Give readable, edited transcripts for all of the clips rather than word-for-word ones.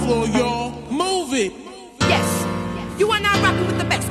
floor, y'all. Move it. Yes, you are now rocking with the best.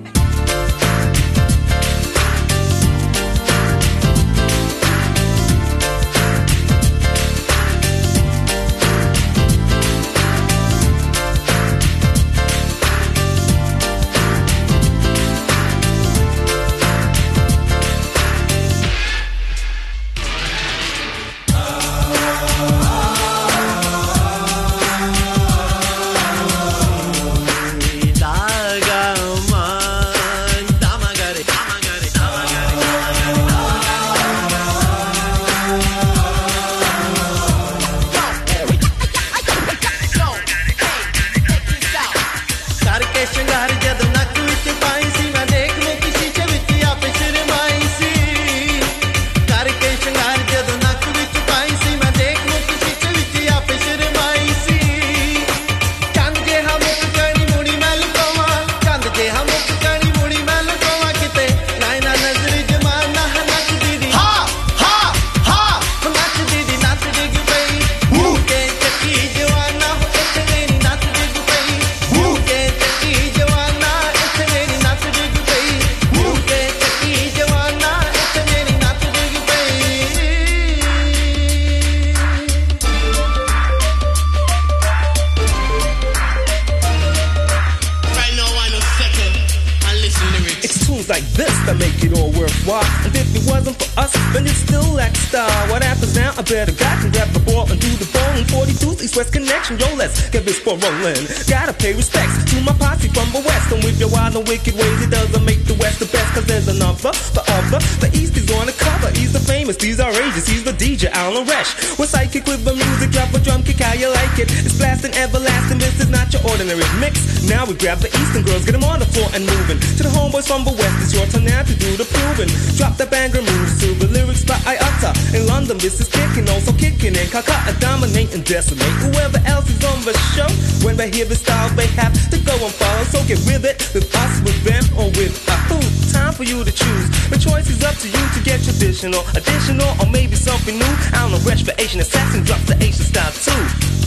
Like this that make it all worthwhile. And if it wasn't for us, then you'd still lack style. What happens now? I better got to grab the ball and do the bowling. 42's East West connection, yo, let's get this ball rolling. Gotta pay respects to my posse from the West. And with your wild and wicked ways, it doesn't make the West the best. Cause there's another, the other, the East is on the cover. He's the famous, he's outrageous, he's the DJ, Alan Resch. We're psychic with the music, drop a drum kick, how you like it. It's blasting, everlasting, this is not your ordinary mix. Now we grab the Eastern girls, get them on the floor and moving. To the homeboys from the West, it's your turn now to do the proving. Drop the banger moves to the lyrics that I utter. In London, this is kicking, also kicking in Calcutta, dominate and decimate whoever else is on the show. When they hear the style, they have to go and follow. So get with it, with us, with them, or with a who. Time for you to choose. The choice is up to you to get traditional, additional, or maybe something new. I don't know, Resch for Asian Assassin drops the Asian style too.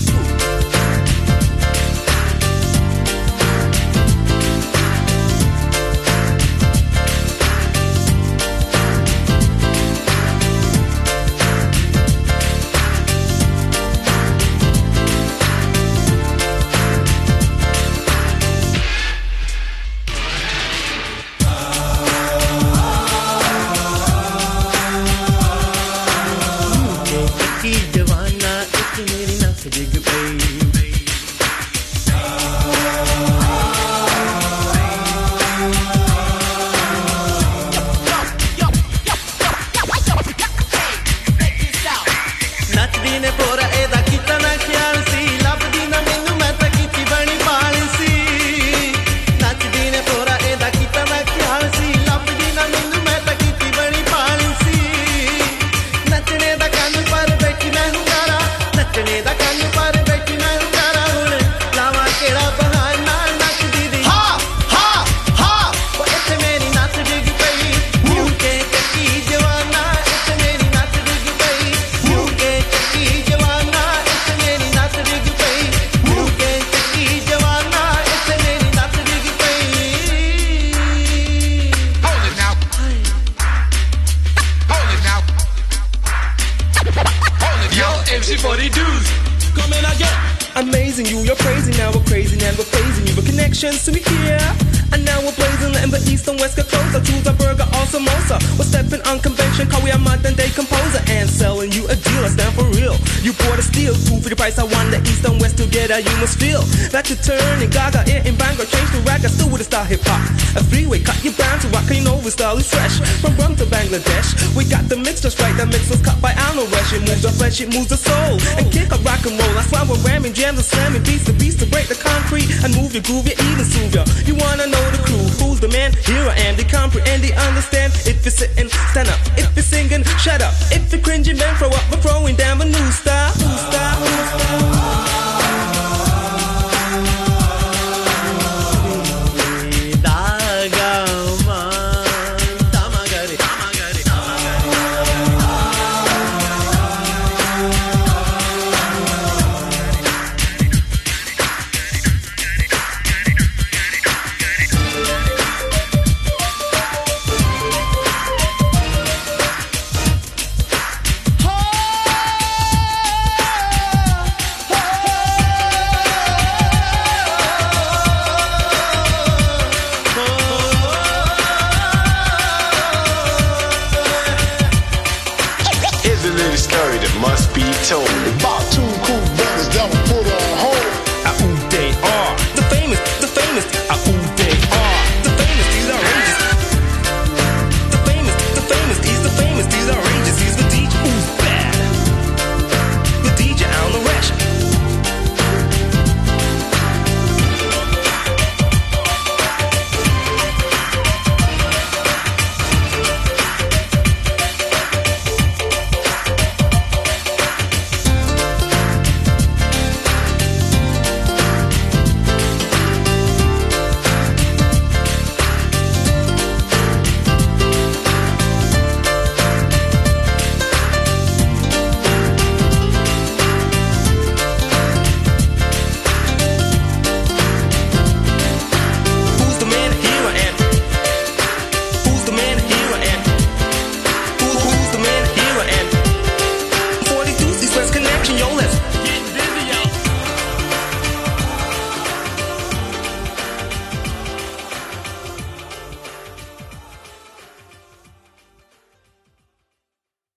Amazing you, you're crazy now, we're crazy and we're phasing you. But connections to me here, and now we're blazing in the east and west get closer. Choose a burger or samosa. We're stepping on convention, cause we are modern day composer. And selling you a deal, I stand for real. You bought a steal, two for the price I won. The east and west together, you must feel that you turn and gaga in Bangor. Change the raga, still with a style hip hop. A freeway cut, you bound to rock, you know we style is fresh. From Rum to Bangladesh, we got the mix just right. The mix was cut by Alan Resch. It moves the flesh, it moves the soul. And kick a rock and roll, that's why we're ramming jams and slamming beats to break the concrete and move your groove, you even soothe ya. You wanna know the crew, who's the man? Here I am, they comprehend, they understand. If you're sitting, stand up. If you're singing, shut up. If you're cringing, then throw up. We're throwing down a new style.